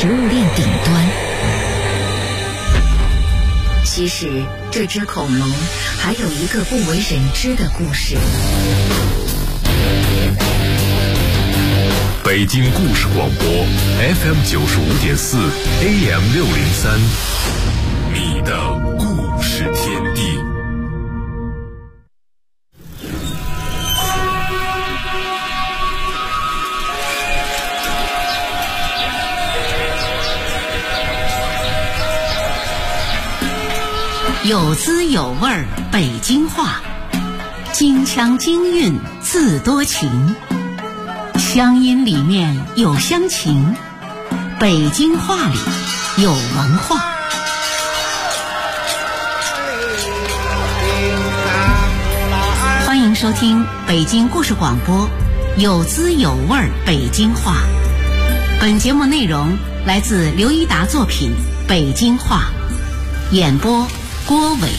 食物链顶端。其实，这只恐龙还有一个不为人知的故事。 北京故事广播 FM 95.4 AM 603，你的故事天地。 有滋有味儿北京话，京腔京韵字多情，乡音里面有乡情，北京话里有文化。欢迎收听北京故事广播有滋有味儿北京话。本节目内容来自刘一达作品《北京话》，演播郭伟。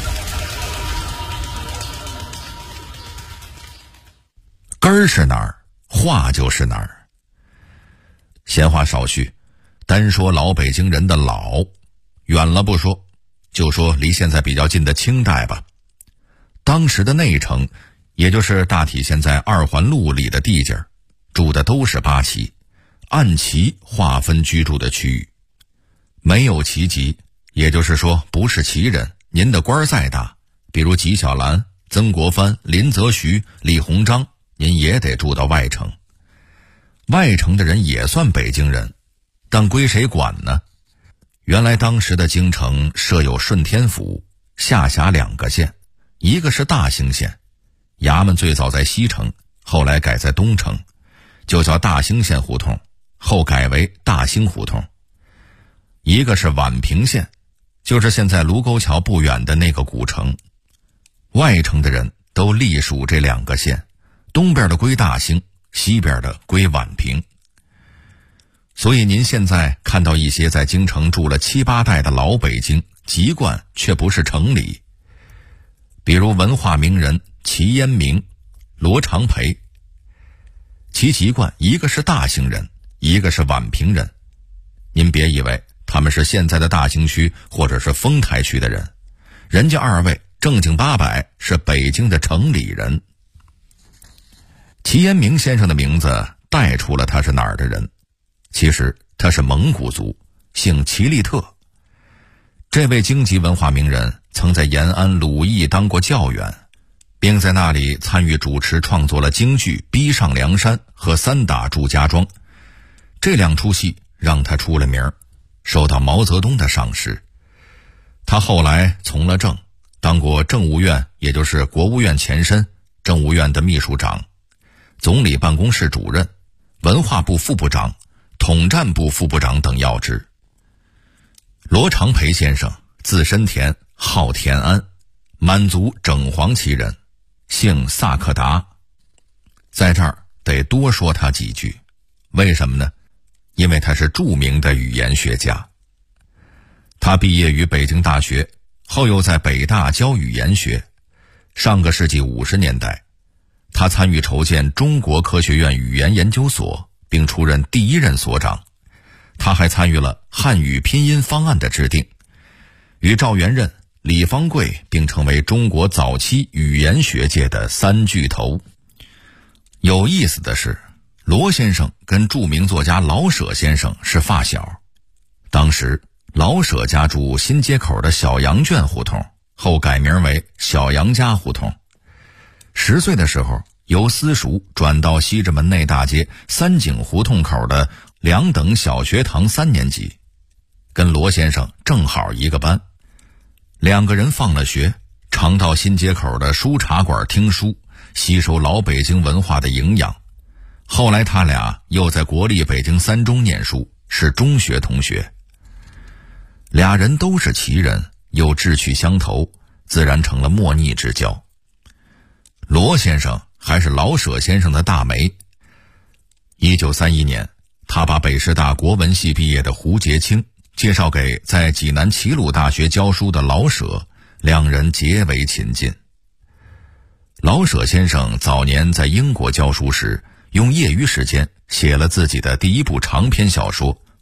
根儿是哪儿，话就是哪儿。闲话少叙，单说老北京人的老，远了不说，就说离现在比较近的清代吧。当时的内城，也就是大体现在二环路里的地界，住的都是八旗，按旗划分居住的区域。没有旗籍，也就是说不是旗人，您的官再大，比如纪晓岚、曾国藩、林则徐、李鸿章，您也得住到外城。外城的人也算北京人，但归谁管呢？原来当时的京城设有顺天府，下辖2个县，一个是大兴县，衙门最早在西城，后来改在东城，就叫大兴县胡同，后改为大兴胡同。一个是宛平县，就是现在卢沟桥不远的那个古城。外城的人都隶属这2个县，东边的归大兴，西边的归宛平。所以您现在看到一些在京城住了7、8代的老北京，籍贯却不是城里。比如文化名人齐烟明、罗长培，其籍贯一个是大兴人，一个是宛平人。您别以为他们是现在的大兴区或者是丰台区的人，人家2位正经八百是北京的城里人。齐烟明先生的名字带出了他是哪儿的人，其实他是蒙古族，姓齐利特。这位京籍文化名人曾在延安鲁艺当过教员，并在那里参与主持创作了京剧《逼上梁山》和3打祝家庄，这2出戏让他出了名，受到毛泽东的赏识。他后来从了政，当过政务院，也就是国务院前身政务院的秘书长，总理办公室主任，文化部副部长，统战部副部长等要职。罗长培先生字申田，号田安，满族整黄旗人，姓萨克达。在这儿得多说他几句，为什么呢？因为他是著名的语言学家。他毕业于北京大学，后又在北大教语言学。上个世纪50年代，他参与筹建中国科学院语言研究所，并出任第1任所长。他还参与了汉语拼音方案的制定，与赵元任、李方贵并成为中国早期语言学界的3巨头。有意思的是，罗先生跟著名作家老舍先生是发小。当时老舍家住新街口的小羊圈胡同，后改名为小杨家胡同。10岁的时候，由私塾转到西直门内大街三井胡同口的2等小学堂3年级，跟罗先生正好一个班。2个人放了学，常到新街口的书茶馆听书，吸收老北京文化的营养。后来他俩又在国立北京3中念书，是中学同学。俩人都是旗人，又志趣相投，自然成了莫逆之交。罗先生还是老舍先生的大媒。1931年，他把北师大国文系毕业的胡洁清介绍给在济南齐鲁大学教书的老舍，2人结为亲近。老舍先生早年在英国教书时，用业余时间写了自己的第1部长篇小说《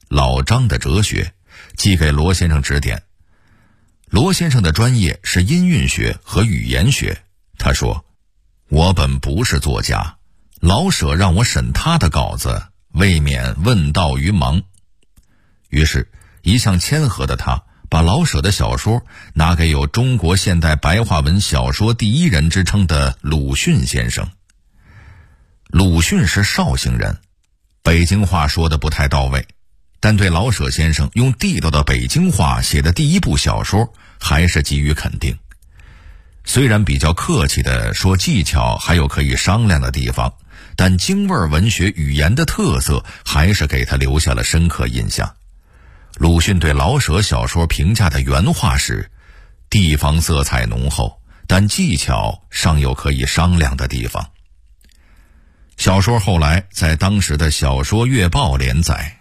老张的哲学，寄给罗先生指点。罗先生的专业是音韵学和语言学，他说：我本不是作家，老舍让我审他的稿子，未免问道于盲。于是一向谦和的他把老舍的小说拿给有中国现代白话文小说第一人之称的鲁迅先生。鲁迅是绍兴人，北京话说得不太到位，但对老舍先生用地道的北京话写的第一部小说还是给予肯定。虽然比较客气地说技巧还有可以商量的地方，但京味文学语言的特色还是给他留下了深刻印象。鲁迅对老舍小说评价的原话是：地方色彩浓厚，但技巧尚有可以商量的地方。小说后来在当时的小说月报连载。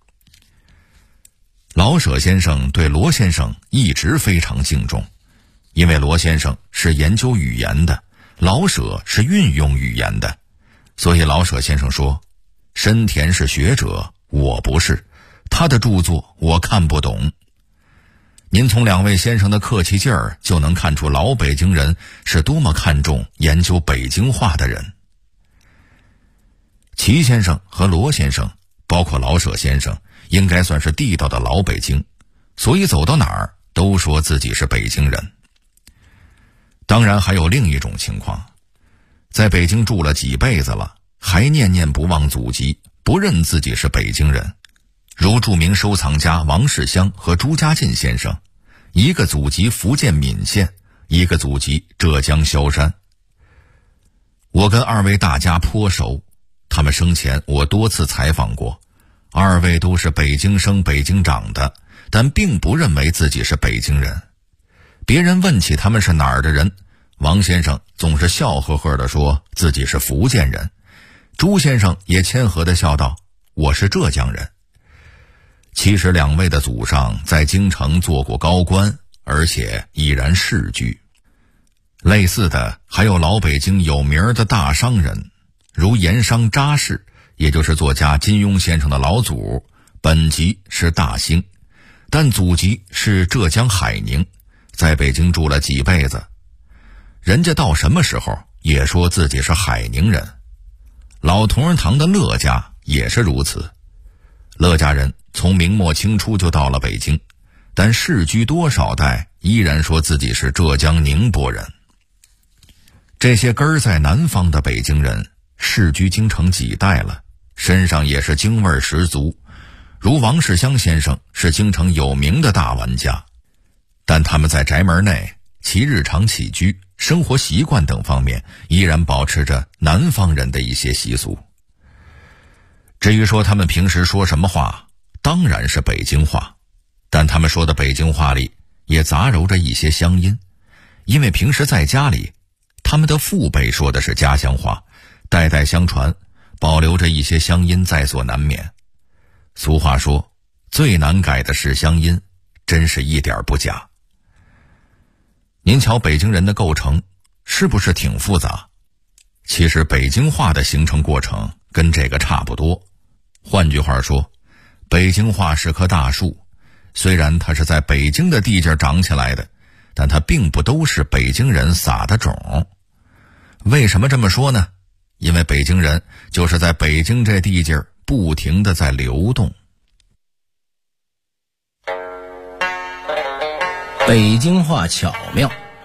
老舍先生对罗先生一直非常敬重，因为罗先生是研究语言的，老舍是运用语言的，所以老舍先生说：深田是学者，我不是，他的著作我看不懂。您从两位先生的客气劲儿就能看出老北京人是多么看重研究北京话的人。齐先生和罗先生，包括老舍先生，应该算是地道的老北京，所以走到哪儿都说自己是北京人。当然还有另一种情况，在北京住了几辈子了，还念念不忘祖籍，不认自己是北京人，如著名收藏家王世襄和朱家进先生，一个祖籍福建闽县，一个祖籍浙江萧山。我跟二位大家颇熟，他们生前我多次采访过，二位都是北京生北京长的，但并不认为自己是北京人。别人问起他们是哪儿的人，王先生总是笑呵呵地说自己是福建人，朱先生也谦和地笑道：我是浙江人。其实两位的祖上在京城做过高官，而且已然世居。类似的还有老北京有名的大商人，如盐商查氏，也就是作家金庸先生的老祖，本籍是大兴，但祖籍是浙江海宁，在北京住了几辈子。人家到什么时候也说自己是海宁人。老同仁堂的乐家也是如此，乐家人从明末清初就到了北京，但世居多少代依然说自己是浙江宁波人。这些根儿在南方的北京人世居京城几代了，身上也是京味十足，如王世襄先生是京城有名的大玩家，但他们在宅门内其日常起居、生活习惯等方面依然保持着南方人的一些习俗。至于说他们平时说什么话，当然是北京话，但他们说的北京话里也杂糅着一些乡音，因为平时在家里他们的父辈说的是家乡话，代代相传，保留着一些乡音在所难免。俗话说，最难改的是乡音，真是一点不假。您瞧北京人的构成是不是挺复杂？其实北京话的形成过程跟这个差不多。换句话说，北京话是棵大树，虽然它是在北京的地界长起来的，但它并不都是北京人撒的种。为什么这么说呢？因为北京人就是在北京这地界不停地在流动。 北京话巧妙。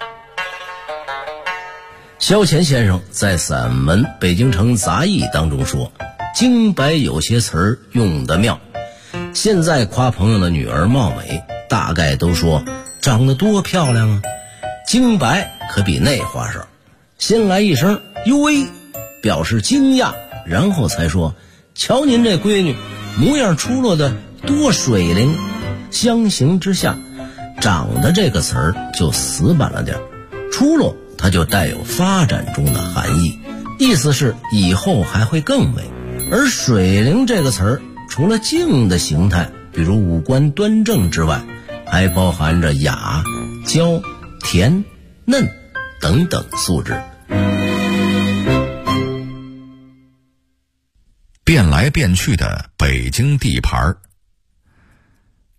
萧乾先生在散文《北京城杂艺》当中说，京白有些词儿用得妙。现在夸朋友的女儿貌美，大概都说长得多漂亮啊。京白可比那话少，先来一声哟喂，表示惊讶，然后才说瞧您这闺女模样出落的多水灵。相形之下，长的这个词儿就死板了点，出落它就带有发展中的含义，意思是以后还会更美。而水灵这个词儿除了静的形态，比如五官端正之外，还包含着雅、娇、甜、嫩等等素质。 变来变去的北京地盘，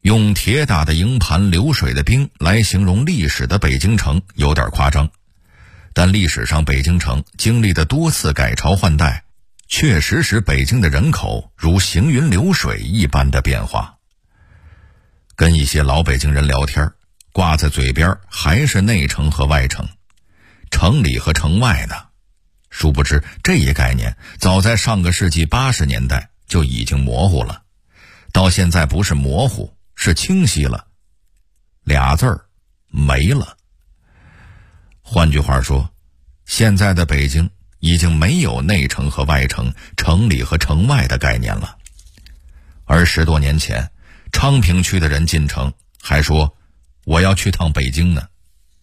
用铁打的营盘流水的兵来形容历史的北京城有点夸张，但历史上北京城经历的多次改朝换代，确实使北京的人口如行云流水一般的变化。跟一些老北京人聊天，挂在嘴边还是内城和外城，城里和城外呢。殊不知这一概念早在上个世纪80年代就已经模糊了，到现在不是模糊，是清晰了，俩字儿没了。换句话说，现在的北京已经没有内城和外城、城里和城外的概念了。而10多年前，昌平区的人进城还说我要去趟北京呢。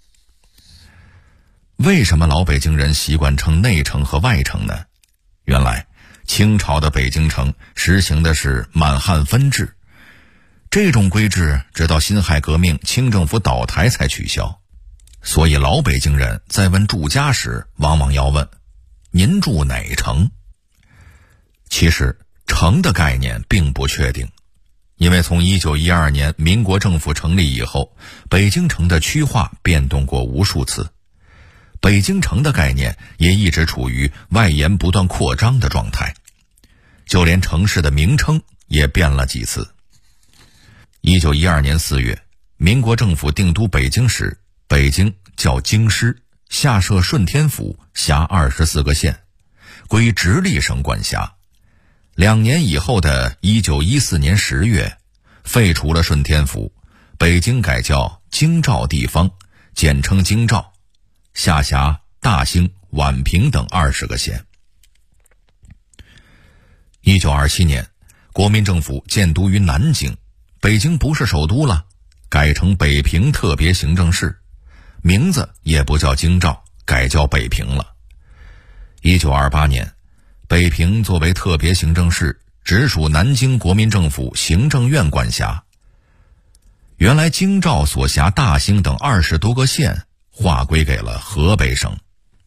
为什么老北京人习惯称内城和外城呢？原来清朝的北京城实行的是满汉分治，这种规制直到辛亥革命清政府倒台才取消。所以老北京人在问住家时往往要问您住哪城。其实城的概念并不确定，因为从1912年民国政府成立以后，北京城的区划变动过无数次，北京城的概念也一直处于外延不断扩张的状态，就连城市的名称也变了几次。1912年4月，民国政府定都北京时，北京叫京师，下设顺天府，辖24个县，归直隶省管辖。2年以后的1914年10月，废除了顺天府，北京改叫京兆地方，简称京兆，下辖大兴、宛平等20个县。1927年，国民政府建都于南京，北京不是首都了，改成北平特别行政市，名字也不叫京兆，改叫北平了。1928年，北平作为特别行政市，直属南京国民政府行政院管辖。原来京兆所辖大兴等20多个县划归给了河北省。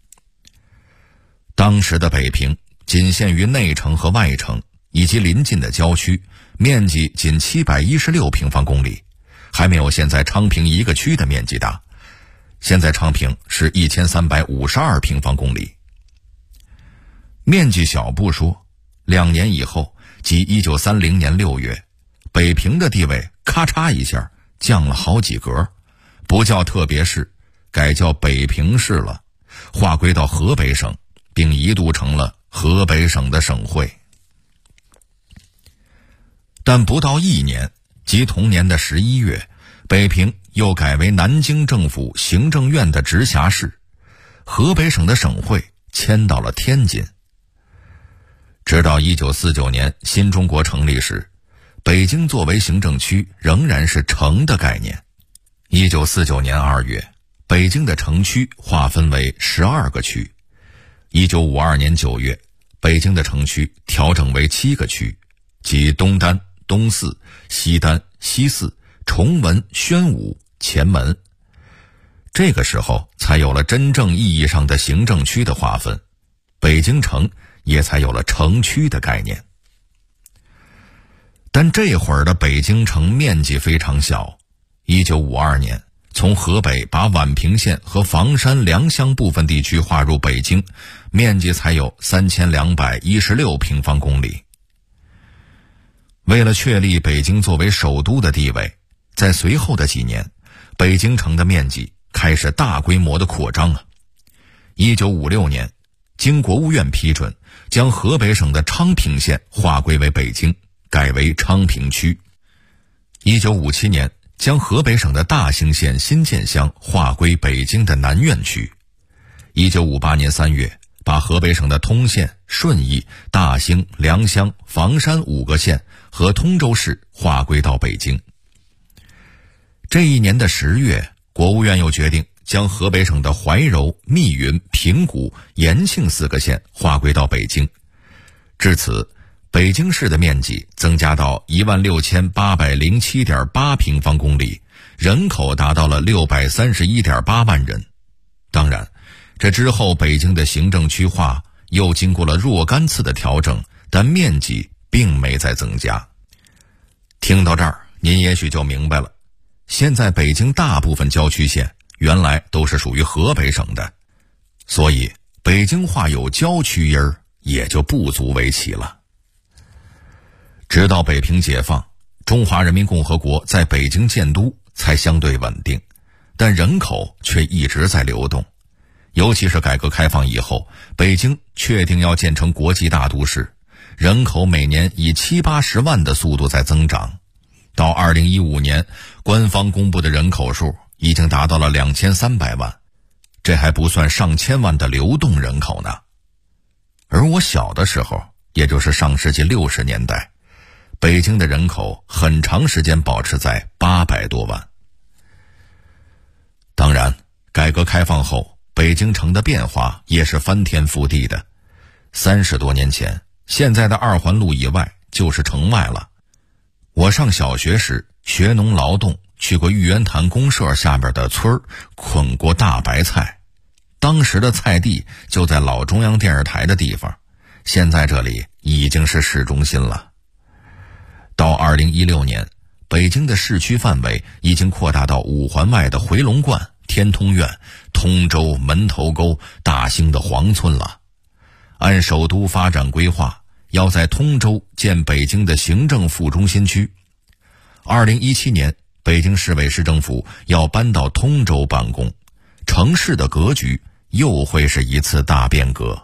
当时的北平仅限于内城和外城以及邻近的郊区，面积仅716平方公里，还没有现在昌平一个区的面积大。现在昌平是1352平方公里。面积小不说，2年以后，即1930年6月，北平的地位咔嚓一下降了好几格，不叫特别市，改叫北平市了，划归到河北省，并一度成了河北省的省会。但不到1年，即同年的11月，北平又改为南京政府行政院的直辖市，河北省的省会迁到了天津。直到1949年新中国成立时，北京作为行政区仍然是城的概念。1949年2月，北京的城区划分为12个区。1952年9月，北京的城区调整为7个区，即东单、东四、西单、西四、崇文、宣武、前门。这个时候才有了真正意义上的行政区的划分，北京城也才有了城区的概念。但这会儿的北京城面积非常小。1952年，从河北把宛平县和房山、良乡部分地区划入北京，面积才有3216平方公里。为了确立北京作为首都的地位，在随后的几年，北京城的面积开始大规模的扩张啊。1956年，经国务院批准，将河北省的昌平县划归为北京，改为昌平区。1957年，将河北省的大兴县新建乡划归北京的南苑区。1958年3月，把河北省的通县、顺义、大兴、良乡、房山5个县和通州市划归到北京。这一年的10月，国务院又决定将河北省的怀柔、密云、平谷、延庆4个县划归到北京。至此，北京市的面积增加到16807.8平方公里，人口达到了631.8万人。当然，这之后北京的行政区划又经过了若干次的调整，但面积并没再增加。听到这儿， 您也许就明白了，现在北京大部分郊区县原来都是属于河北省的，所以北京话有郊区音儿也就不足为奇了。直到北平解放，中华人民共和国在北京建都才相对稳定，但人口却一直在流动。尤其是改革开放以后，北京确定要建成国际大都市，人口每年以70-80万的速度在增长。到2015年，官方公布的人口数已经达到了2300万，这还不算上千万的流动人口呢。而我小的时候，也就是上世纪60年代，北京的人口很长时间保持在800多万。当然，改革开放后，北京城的变化也是翻天覆地的。30多年前，现在的2环路以外就是城外了。我上小学时学农劳动，去过玉渊潭公社下边的村儿，捆过大白菜。当时的菜地就在老中央电视台的地方，现在这里已经是市中心了。到2016年，北京的市区范围已经扩大到5环外的回龙观、天通苑、通州、门头沟、大兴的黄村了。按首都发展规划，要在通州建北京的行政副中心区。2017年，北京市委市政府要搬到通州办公，城市的格局又会是一次大变革。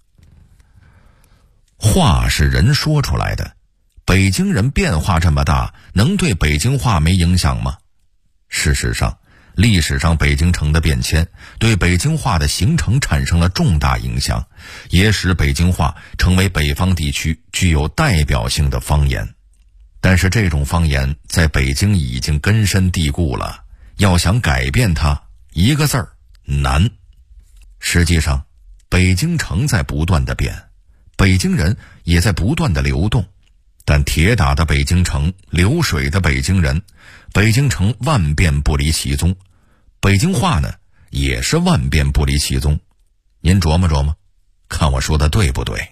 话是人说出来的，北京人变化这么大，能对北京话没影响吗？事实上，历史上北京城的变迁对北京话的形成产生了重大影响，也使北京话成为北方地区具有代表性的方言。但是这种方言在北京已经根深蒂固了，要想改变它，一个字儿，难。实际上，北京城在不断的变，北京人也在不断的流动，但铁打的北京城，流水的北京人，北京城万变不离其宗，北京话呢，也是万变不离其宗。您琢磨琢磨，看我说的对不对？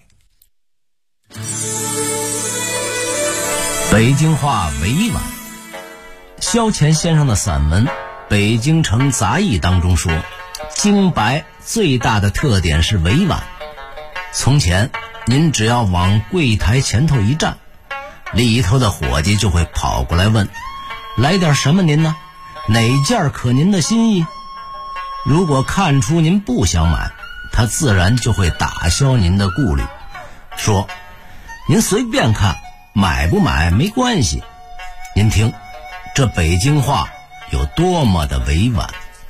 北京话委婉。萧乾先生的散文《北京城杂役》当中说，京白最大的特点是委婉。从前您只要往柜台前头一站，里头的伙计就会跑过来问，来点什么您呢？哪件可您的心意？如果看出您不想买，他自然就会打消您的顾虑，说您随便看，买不买没关系。您听，这北京话有多么的委婉。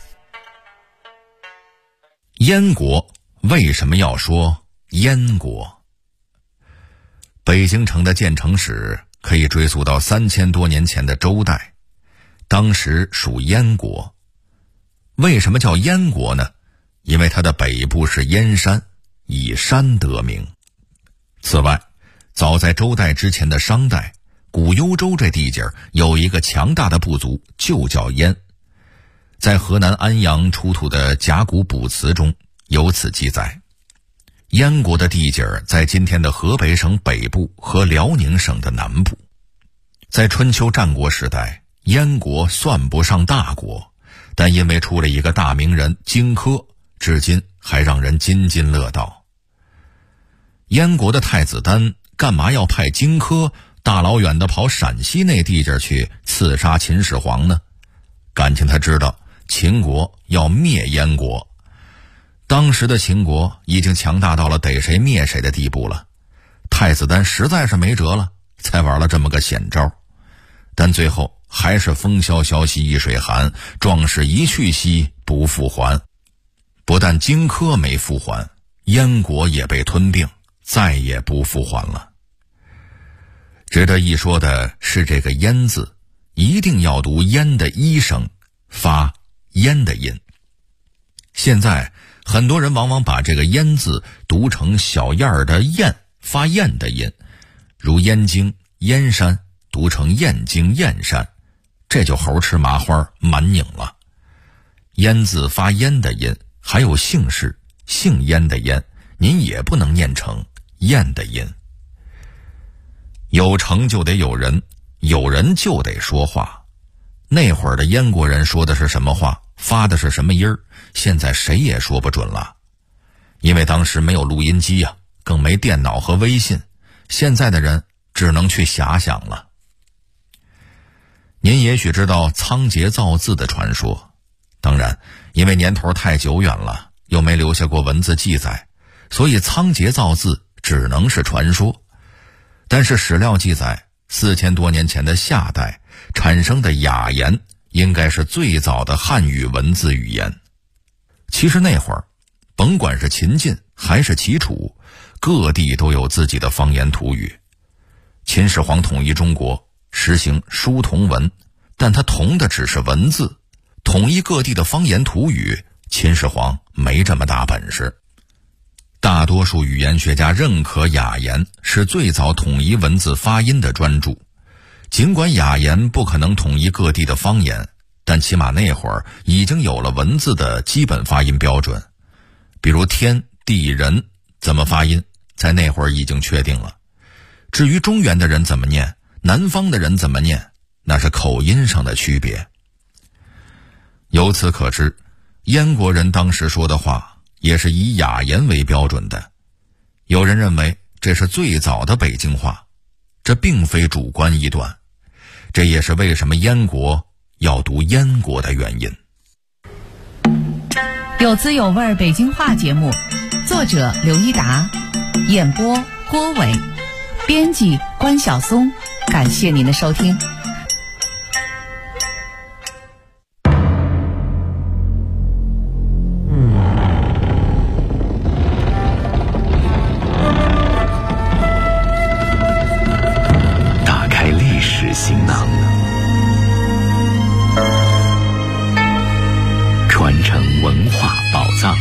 燕国为什么要说燕国？北京城的建成史可以追溯到3000多年前的周代，当时属燕国。为什么叫燕国呢？因为它的北部是燕山，以山得名。此外，早在周代之前的商代，古幽州这地界有一个强大的部族，就叫燕。在河南安阳出土的甲骨卜辞中有此记载。燕国的地界在今天的河北省北部和辽宁省的南部。在春秋战国时代，燕国算不上大国，但因为出了一个大名人荆轲，至今还让人津津乐道。燕国的太子丹干嘛要派荆轲大老远的跑陕西那地界去刺杀秦始皇呢？感情他知道秦国要灭燕国。当时的秦国已经强大到了逮谁灭谁的地步了，太子丹实在是没辙了，才玩了这么个险招。但最后还是风萧萧兮易水寒，壮士一去兮不复还。不但荆轲没复还，燕国也被吞并，再也不复还了。值得一说的是，这个燕字一定要读燕的一声，发燕的音。现在很多人往往把这个燕字读成小燕儿的燕，发燕的音，如燕京、燕山读成燕京、燕山，这就猴吃麻花蛮拧了。燕字发燕的音，还有姓氏姓燕的燕，您也不能念成燕的音。有成就得有人， 有人就得说话。那会儿的燕国人说的是什么话，发的是什么音儿，现在谁也说不准了。因为当时没有录音机啊，更没电脑和微信，现在的人只能去遐想了。您也许知道仓颉造字的传说，当然因为年头太久远了，又没留下过文字记载，所以仓颉造字只能是传说。但是史料记载，4000多年前的夏代产生的雅言应该是最早的汉语文字语言。其实那会儿甭管是秦晋还是齐楚，各地都有自己的方言土语。秦始皇统一中国，实行书同文，但他同的只是文字，统一各地的方言土语，秦始皇没这么大本事。大多数语言学家认可雅言是最早统一文字发音的专著。尽管雅言不可能统一各地的方言，但起码那会儿已经有了文字的基本发音标准。比如天、地、人怎么发音，在那会儿已经确定了。至于中原的人怎么念，南方的人怎么念，那是口音上的区别。由此可知，燕国人当时说的话也是以雅言为标准的。有人认为这是最早的北京话，这并非主观臆断，这也是为什么燕国要读燕国的原因。 有滋有味北京话节目，作者刘一达，演播郭伟，编辑关晓松。感谢您的收听。 打开历史行囊，传承文化宝藏。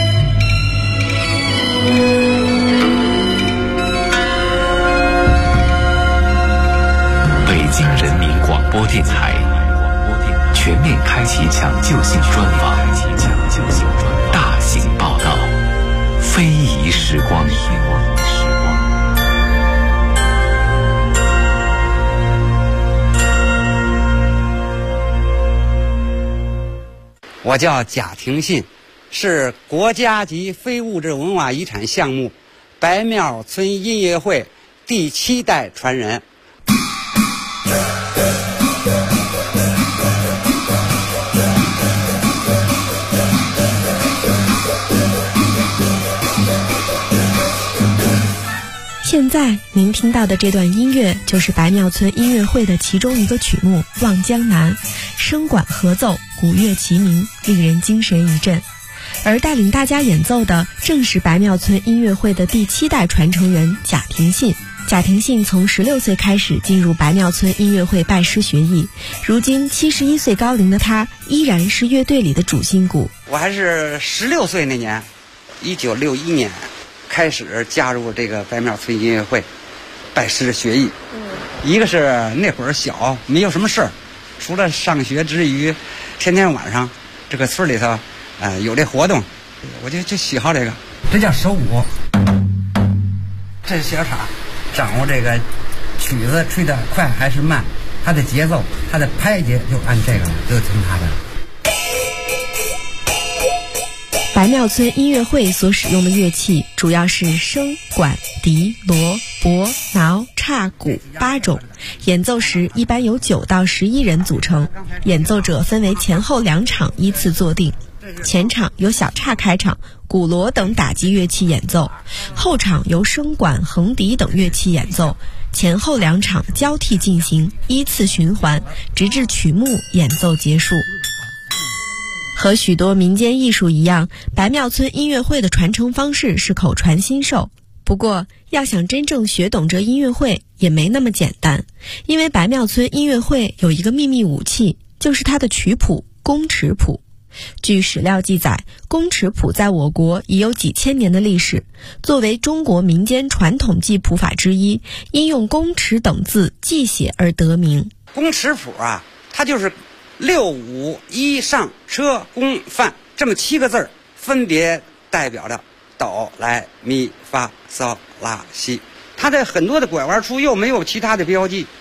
北京人民广播电台全面开启抢救性专访，大型报道，非遗时光。 我叫贾廷信，是国家级非物质文化遗产项目白庙村音乐会第7代传人。 现在您听到的这段音乐就是白庙村音乐会的其中一个曲目《望江南》，声管合奏，鼓乐齐鸣，令人精神一振。而带领大家演奏的正是白庙村音乐会的第7代传承人贾廷信。贾廷信从16岁开始进入白庙村音乐会拜师学艺，如今71岁高龄的他依然是乐队里的主心骨。 我还是16岁那年，1961年开始加入这个白庙村音乐会拜师学艺。一个是那会儿小，没有什么事儿，除了上学之余，天天晚上这个村里头有这活动，我就喜好这个。这叫手鼓，这是小叉，掌握这个曲子吹得快还是慢，它的节奏，它的拍节就按这个，就听它的。 白庙村音乐会所使用的乐器主要是笙、管、笛、锣、钹、挠、叉、鼓8种，演奏时一般由9到11人组成，演奏者分为前后2场依次坐定。前场由小叉开场，鼓锣等打击乐器演奏，后场由笙管、横笛等乐器演奏，前后2场交替进行，依次循环，直至曲目演奏结束。和许多民间艺术一样，白庙村音乐会的传承方式是口传心授。不过，要想真正学懂这音乐会也没那么简单，因为白庙村音乐会有一个秘密武器，就是它的曲谱宫尺谱。据史料记载，宫尺谱在我国已有几千年的历史，作为中国民间传统记谱法之一，因用宫尺等字记写而得名。 宫尺谱啊，它就是6、5、1上车宫范这么7个字，分别代表着哆来咪发嗦拉西。它的很多的拐弯处又没有其他的标记，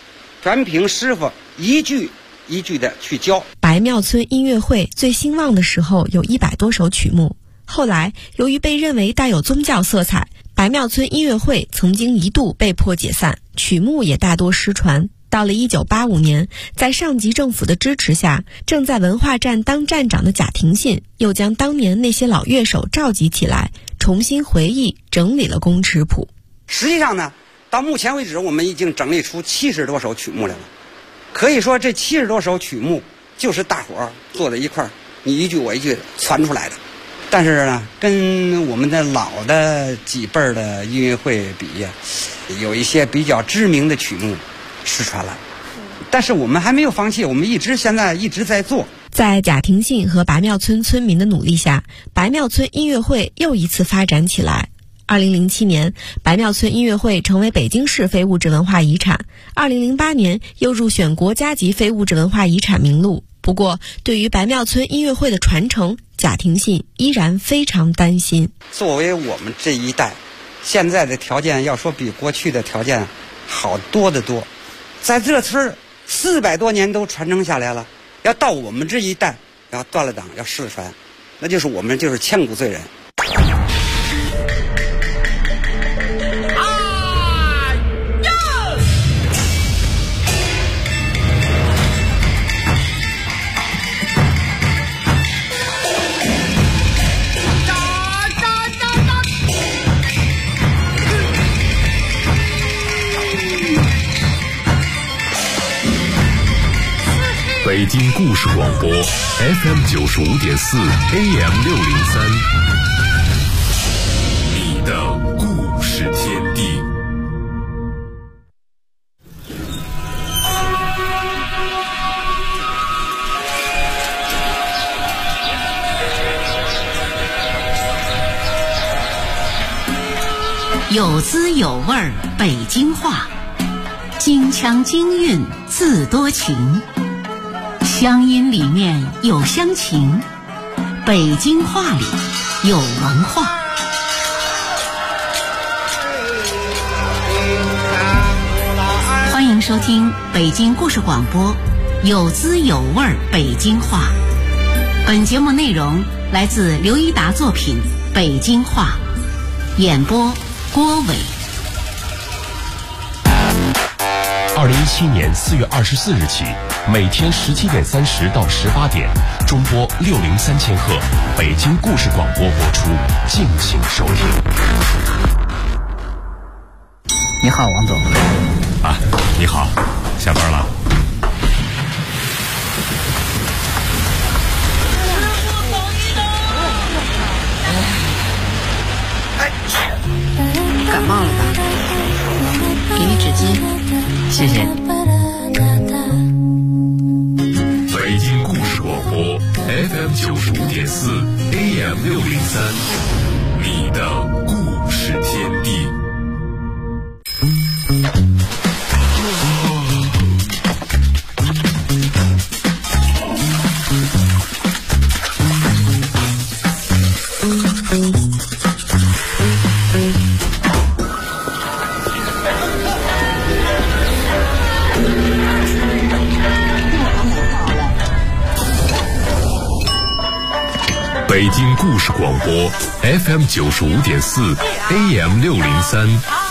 全凭师傅一句一句的去教。 白庙村音乐会最兴旺的时候有100多首曲目，后来由于被认为带有宗教色彩，白庙村音乐会曾经一度被迫解散，曲目也大多失传。到了1985年，在上级政府的支持下，正在文化站当站长的贾廷信又将当年那些老乐手召集起来，重新回忆整理了工尺谱。 实际上呢，到目前为止我们已经整理出70多首曲目来了。可以说这70多首曲目就是大伙儿坐在一块儿，你一句我一句传出来的。但是呢，跟我们的老的几辈儿的音乐会比呀，有一些比较知名的曲目失传了。但是我们还没有放弃，我们现在一直在做。 在贾廷信和白庙村村民的努力下，白庙村音乐会又一次发展起来。2007年，白庙村音乐会成为北京市非物质文化遗产。2008年又入选国家级非物质文化遗产名录。不过，对于白庙村音乐会的传承，贾廷信依然非常担心。 作为我们这一代，现在的条件要说比过去的条件好多得多。在这村儿400多年都传承下来了，要到我们这一代要断了档要失传，那就是我们就是千古罪人。 北京故事广播 FM 95.4 AM 603，你的故事天地。 有滋有味儿北京话，京腔京韵字多情，乡音里面有乡情，北京话里有文化。欢迎收听北京故事广播，有滋有味儿北京话。本节目内容来自刘一达作品《北京话》，演播郭伟。 2017年4月24日起，每天17点30到18点，中波603千赫，北京故事广播播出，敬请收听。 你好，王总。 啊，你好，下班了？ 感冒了吧？给你纸巾。谢谢。 北京故事广播 FM 95.4 AM 603，你的故事天地。北京故事广播 FM 95.4 AM 603。